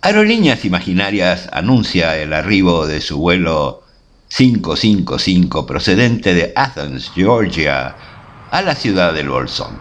Aerolíneas Imaginarias anuncia el arribo de su vuelo 555 procedente de Athens, Georgia, a la ciudad del Bolsón.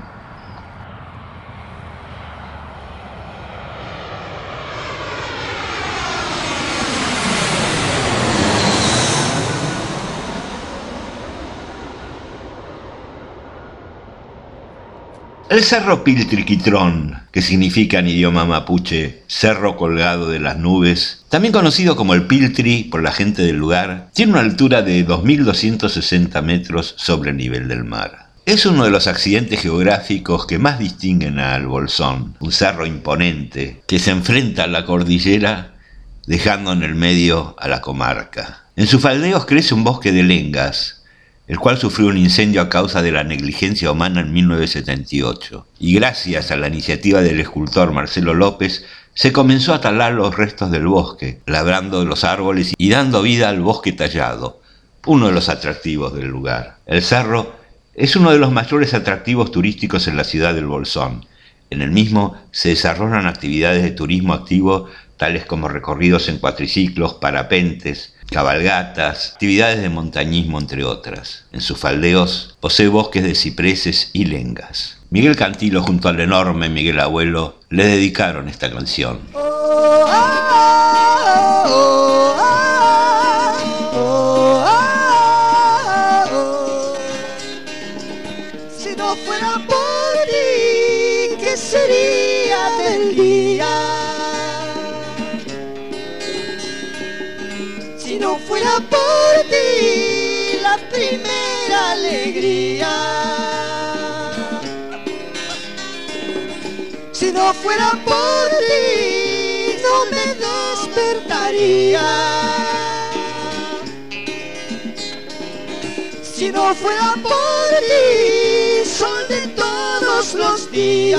El cerro Piltriquitrón, que significa en idioma mapuche cerro colgado de las nubes, también conocido como el Piltri por la gente del lugar, tiene una altura de 2260 metros sobre el nivel del mar. Es uno de los accidentes geográficos que más distinguen al Bolsón, un cerro imponente que se enfrenta a la cordillera dejando en el medio a la comarca. En sus faldeos crece un bosque de lengas, el cual sufrió un incendio a causa de la negligencia humana en 1978. Y gracias a la iniciativa del escultor Marcelo López, se comenzó a talar los restos del bosque, labrando los árboles y dando vida al bosque tallado, uno de los atractivos del lugar. El cerro es uno de los mayores atractivos turísticos en la ciudad del Bolsón. En el mismo se desarrollan actividades de turismo activo, tales como recorridos en cuatriciclos, parapentes, cabalgatas, actividades de montañismo, entre otras. En sus faldeos posee bosques de cipreses y lengas. Miguel Cantilo junto al enorme Miguel Abuelo le dedicaron esta canción. Si no fuera por ti, ¿qué sería del día? Si no fuera por ti, la primera alegría. Si no fuera por ti, no me despertaría. Si no fuera por ti, sol de todos los días.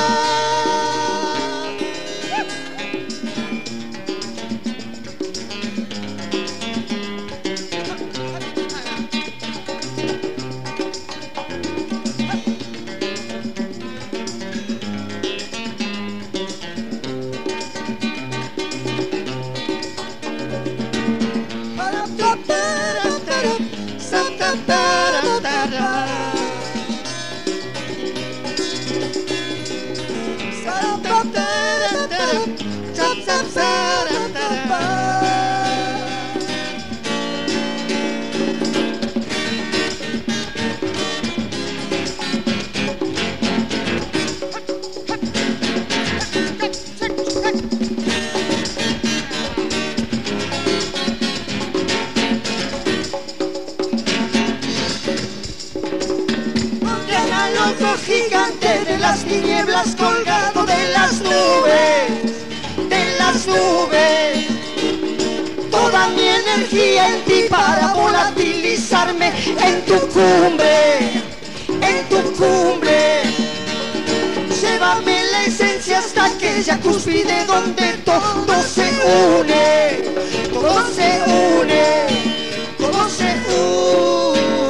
Gigante de las tinieblas colgado de las nubes, toda mi energía en ti para volatilizarme en tu cumbre, llévame la esencia hasta aquella cúspide donde todo se une, todo se une, todo se une.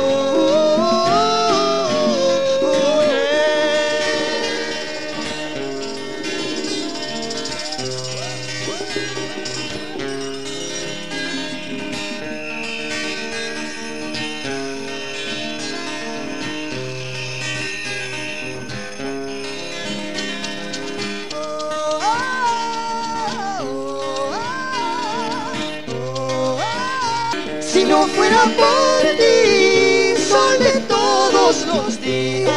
Si no fuera por ti, sol de todos los días.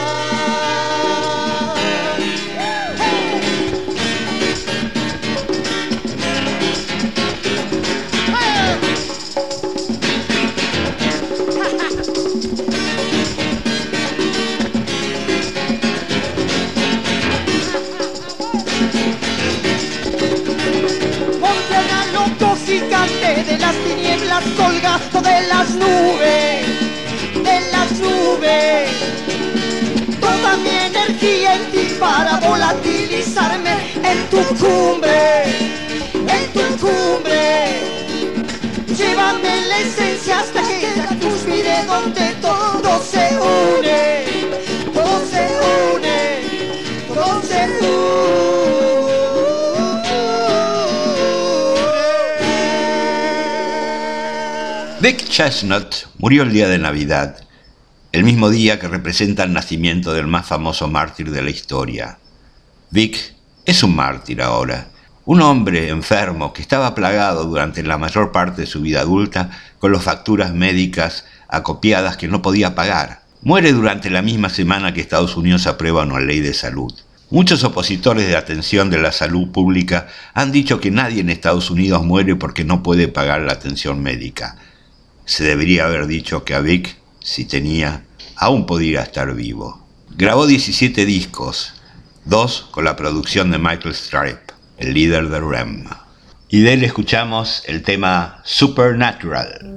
Montaña loco gigante de las tinieblas colgado de las nubes, toda mi energía en ti para volatilizarme en tu cumbre, llévame la esencia hasta que la cúspide donde todo se une, todo se une, todo se une. Vic Chesnutt murió el día de Navidad, el mismo día que representa el nacimiento del más famoso mártir de la historia. Vic es un mártir ahora, un hombre enfermo que estaba plagado durante la mayor parte de su vida adulta con las facturas médicas acopiadas que no podía pagar. Muere durante la misma semana que Estados Unidos aprueba una ley de salud. Muchos opositores de atención de la salud pública han dicho que nadie en Estados Unidos muere porque no puede pagar la atención médica. Se debería haber dicho que a Vic, si tenía, aún podía estar vivo. Grabó 17 discos, 2 con la producción de Michael Stipe, el líder de REM. Y de él escuchamos el tema Supernatural.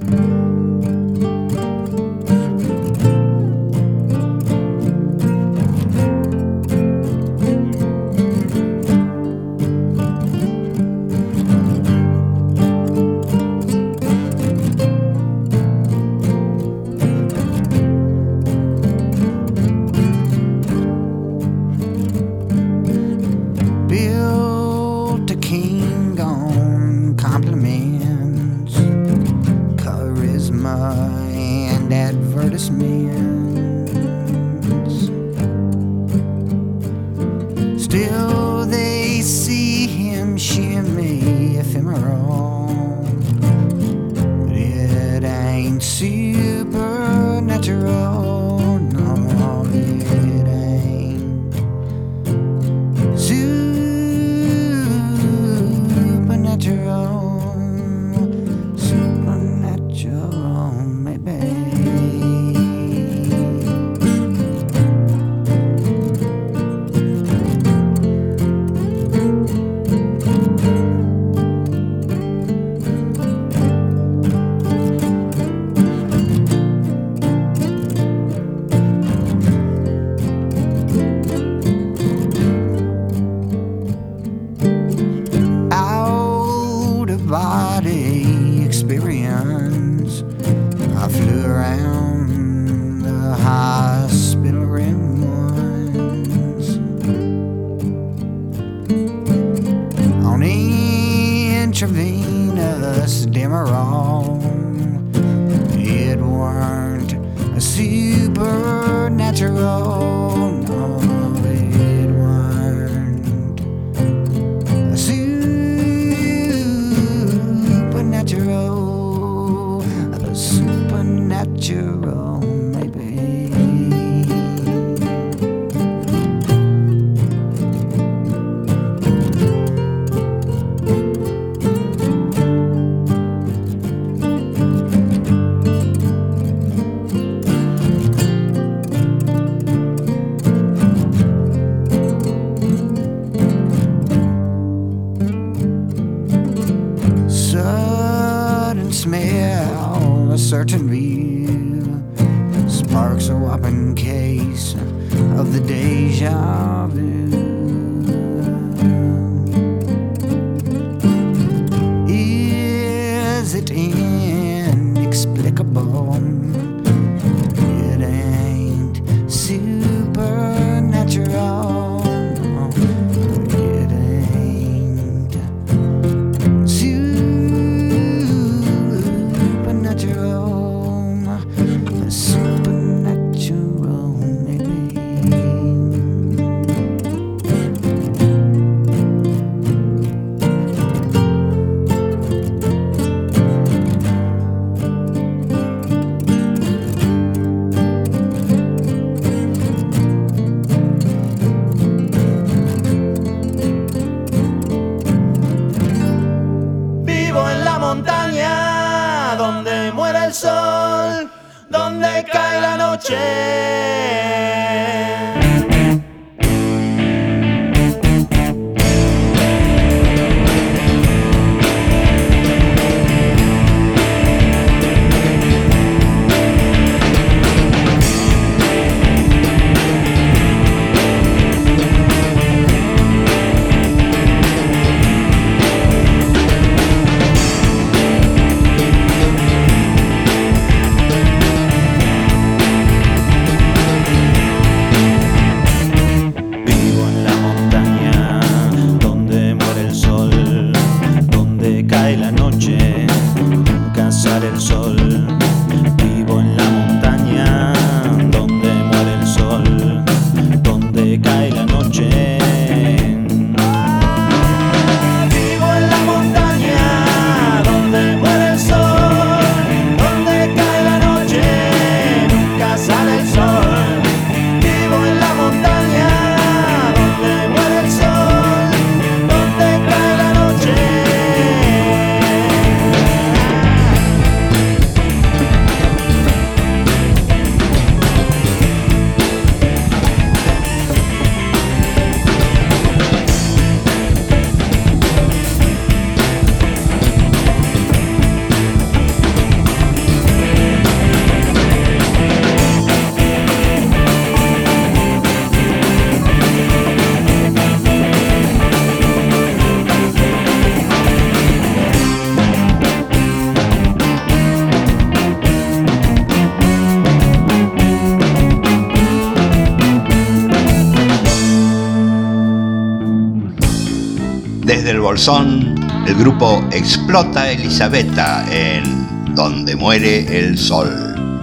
Bolsón, el grupo Explota Elisabetta en Donde muere el sol.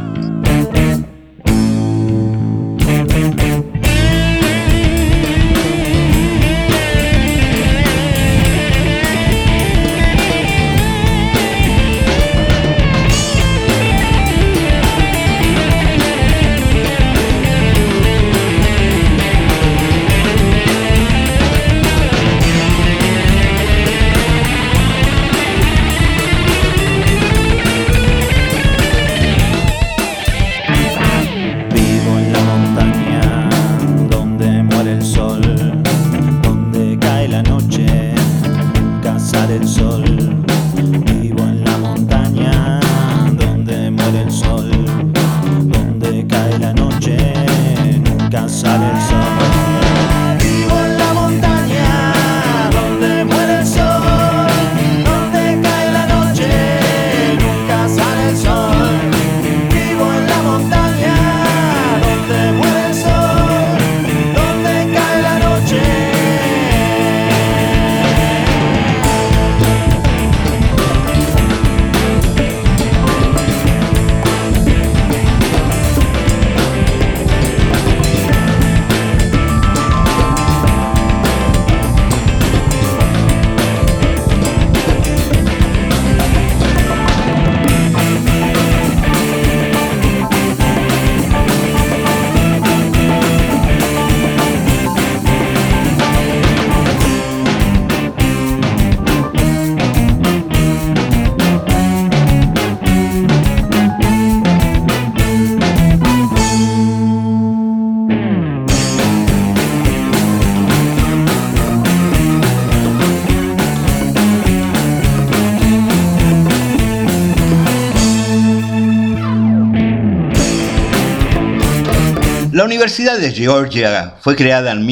La Universidad de Georgia fue creada en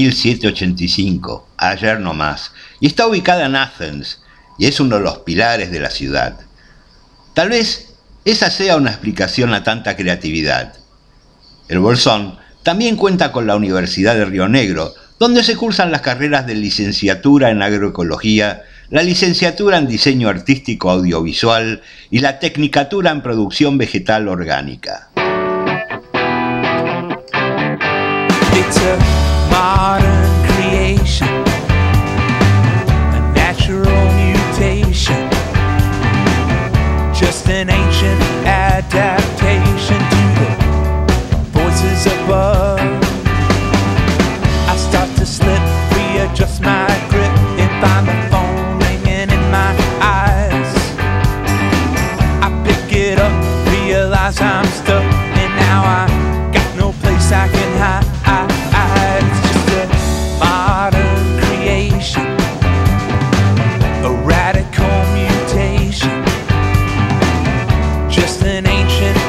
1785, ayer nomás, y está ubicada en Athens, y es uno de los pilares de la ciudad. Tal vez esa sea una explicación a tanta creatividad. El Bolsón también cuenta con la Universidad de Río Negro, donde se cursan las carreras de licenciatura en agroecología, la licenciatura en diseño artístico audiovisual y la tecnicatura en producción vegetal orgánica. It's a modern creation, a natural mutation, just an ancient adaptation to the voices above. I start to slip, readjust my grip, and find the phone ringing in my eyes. I pick it up, realize I'm stuck, and now I got no place I can hide. It's just a modern creation, a radical mutation, just an ancient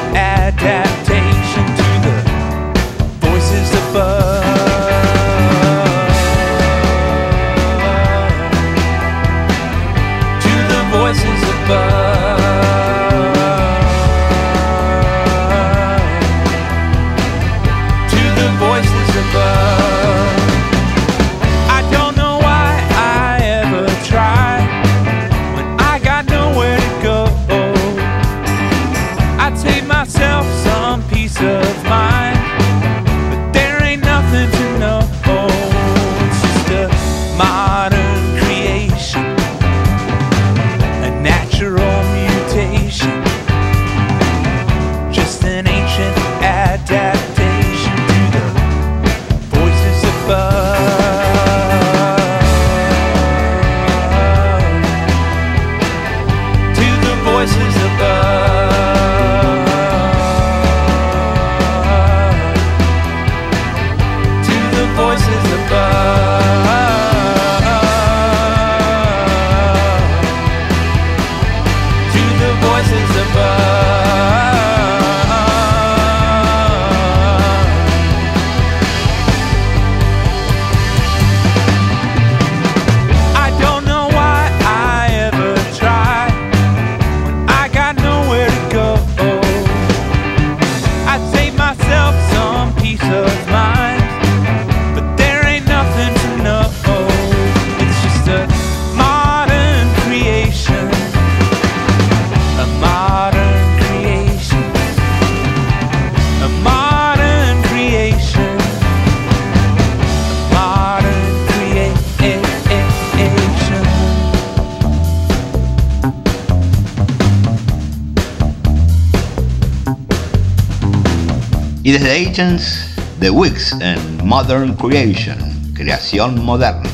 Y desde Agents, The Wigs en Modern Creation, creación moderna.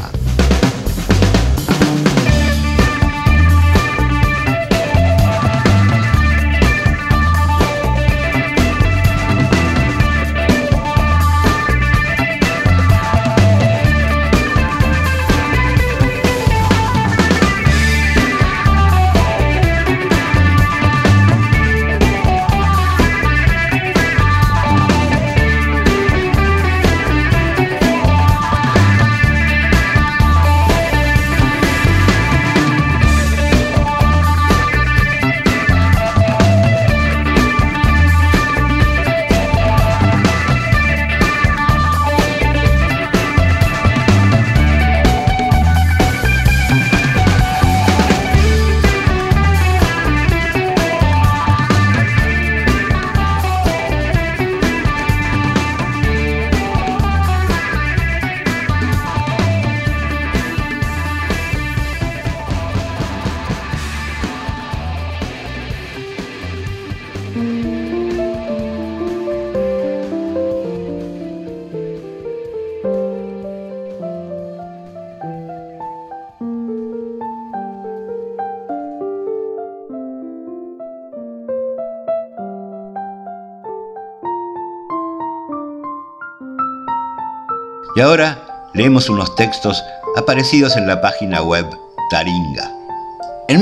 Y ahora leemos unos textos aparecidos en la página web Taringa. En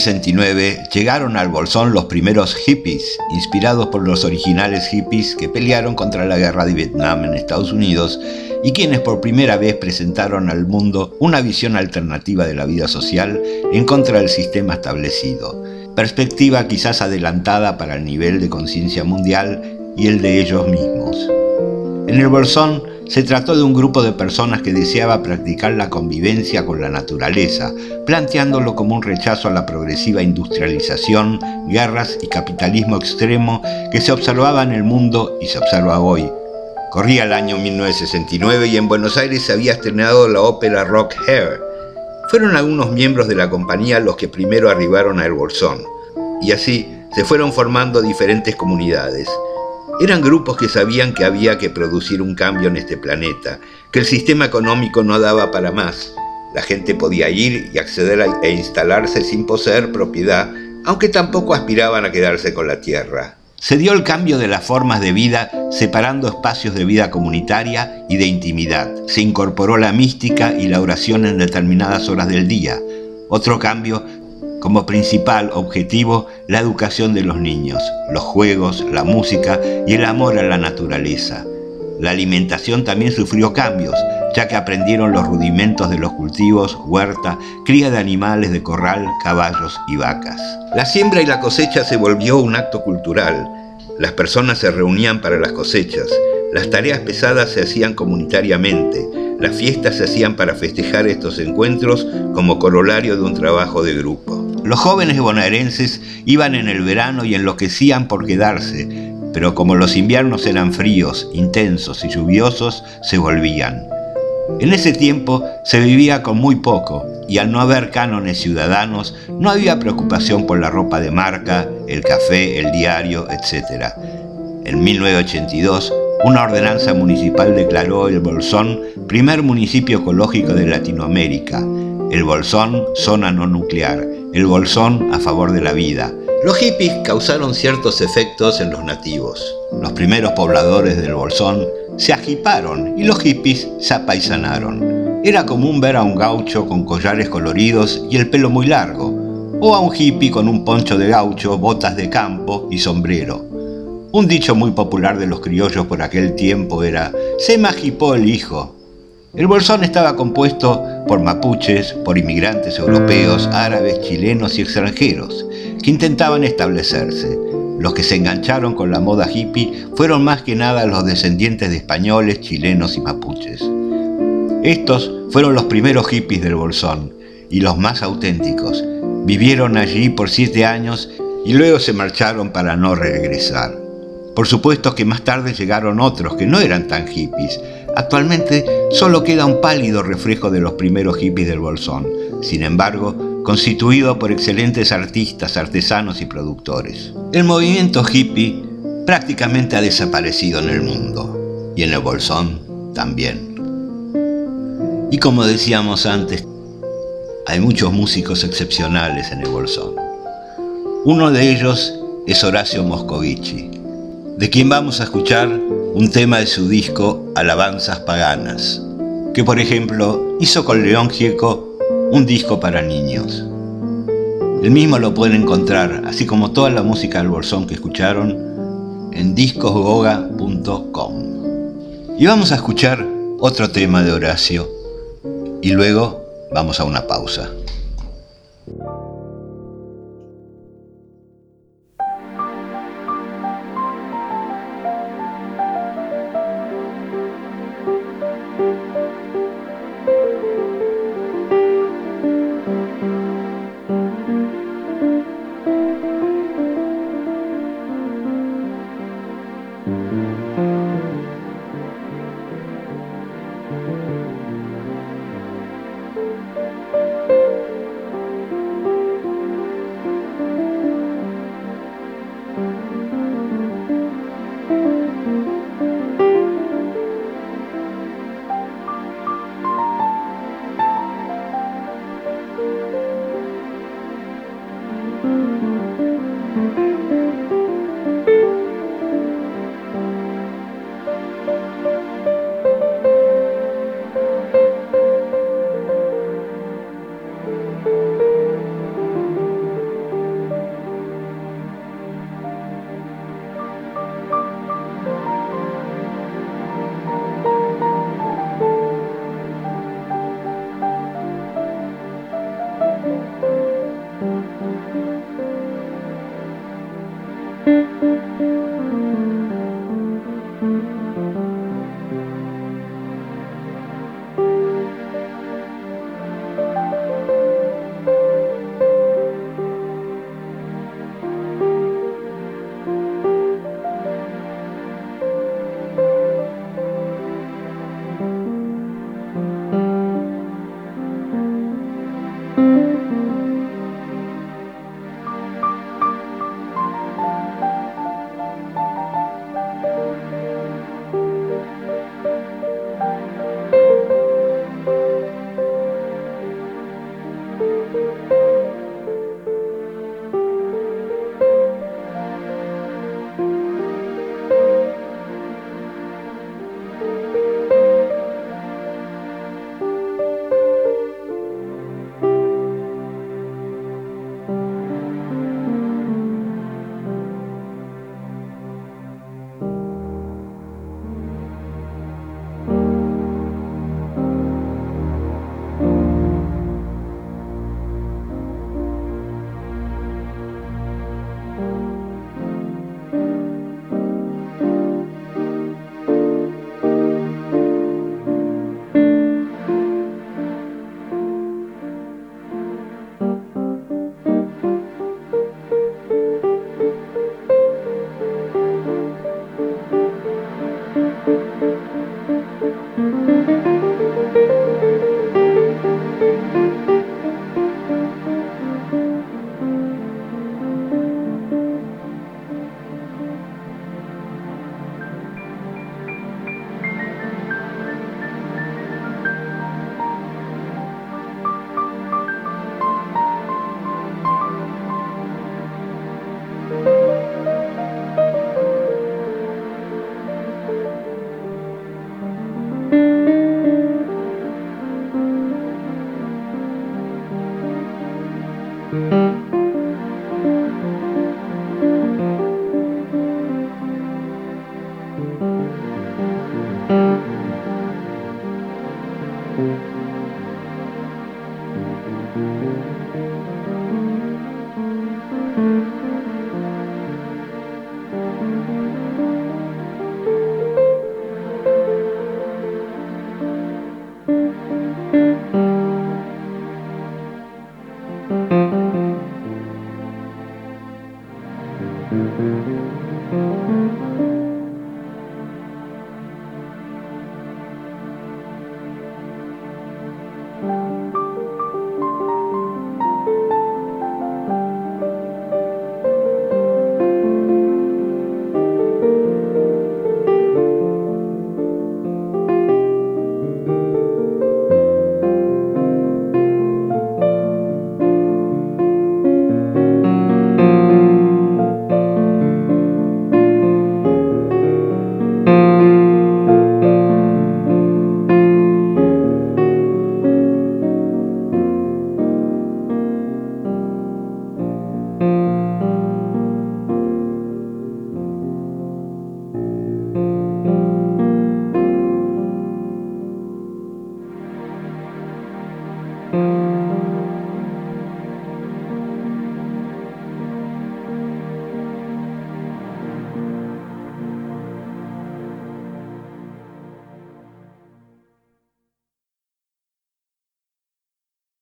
1969 llegaron al Bolsón los primeros hippies, inspirados por los originales hippies que pelearon contra la guerra de Vietnam en Estados Unidos y quienes por primera vez presentaron al mundo una visión alternativa de la vida social en contra del sistema establecido, perspectiva quizás adelantada para el nivel de conciencia mundial y el de ellos mismos. En el Bolsón se trató de un grupo de personas que deseaba practicar la convivencia con la naturaleza, planteándolo como un rechazo a la progresiva industrialización, guerras y capitalismo extremo que se observaba en el mundo y se observa hoy. Corría el año 1969 y en Buenos Aires se había estrenado la ópera rock Hair. Fueron algunos miembros de la compañía los que primero arribaron a El Bolsón, y así se fueron formando diferentes comunidades. Eran grupos que sabían que había que producir un cambio en este planeta, que el sistema económico no daba para más. La gente podía ir y acceder e instalarse sin poseer propiedad, aunque tampoco aspiraban a quedarse con la tierra. Se dio el cambio de las formas de vida, separando espacios de vida comunitaria y de intimidad. Se incorporó la mística y la oración en determinadas horas del día. Otro cambio, como principal objetivo, la educación de los niños, los juegos, la música y el amor a la naturaleza. La alimentación también sufrió cambios, ya que aprendieron los rudimentos de los cultivos, huerta, cría de animales de corral, caballos y vacas. La siembra y la cosecha se volvió un acto cultural. Las personas se reunían para las cosechas, las tareas pesadas se hacían comunitariamente, las fiestas se hacían para festejar estos encuentros como corolario de un trabajo de grupo. Los jóvenes bonaerenses iban en el verano y enloquecían por quedarse, pero como los inviernos eran fríos, intensos y lluviosos, se volvían. En ese tiempo se vivía con muy poco, y al no haber cánones ciudadanos, no había preocupación por la ropa de marca, el café, el diario, etc. En 1982, una ordenanza municipal declaró el Bolsón primer municipio ecológico de Latinoamérica. El Bolsón, zona no nuclear. El Bolsón a favor de la vida. Los hippies causaron ciertos efectos en los nativos. Los primeros pobladores del Bolsón se ajiparon y los hippies se apaisanaron. Era común ver a un gaucho con collares coloridos y el pelo muy largo, o a un hippie con un poncho de gaucho, botas de campo y sombrero. Un dicho muy popular de los criollos por aquel tiempo era: «Se me ajipó el hijo». El Bolsón estaba compuesto por mapuches, por inmigrantes europeos, árabes, chilenos y extranjeros, que intentaban establecerse. Los que se engancharon con la moda hippie fueron más que nada los descendientes de españoles, chilenos y mapuches. Estos fueron los primeros hippies del Bolsón, y los más auténticos. Vivieron allí por 7 años y luego se marcharon para no regresar. Por supuesto que más tarde llegaron otros que no eran tan hippies. Actualmente solo queda un pálido reflejo de los primeros hippies del Bolsón, sin embargo, constituido por excelentes artistas, artesanos y productores. El movimiento hippie prácticamente ha desaparecido en el mundo, y en el Bolsón también. Y como decíamos antes, hay muchos músicos excepcionales en el Bolsón. Uno de ellos es Horacio Moscovici, de quien vamos a escuchar un tema de su disco Alabanzas Paganas, que por ejemplo hizo con León Gieco un disco para niños. El mismo lo pueden encontrar, así como toda la música del Bolsón que escucharon, en discosgoga.com. Y vamos a escuchar otro tema de Horacio, y luego vamos a una pausa.